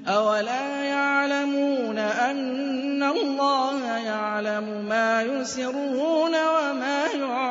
أَوَلَا يَعْلَمُونَ أَنَّ اللَّهَ يَعْلَمُ مَا يُسِرُّونَ وَمَا يُعْلِنُونَ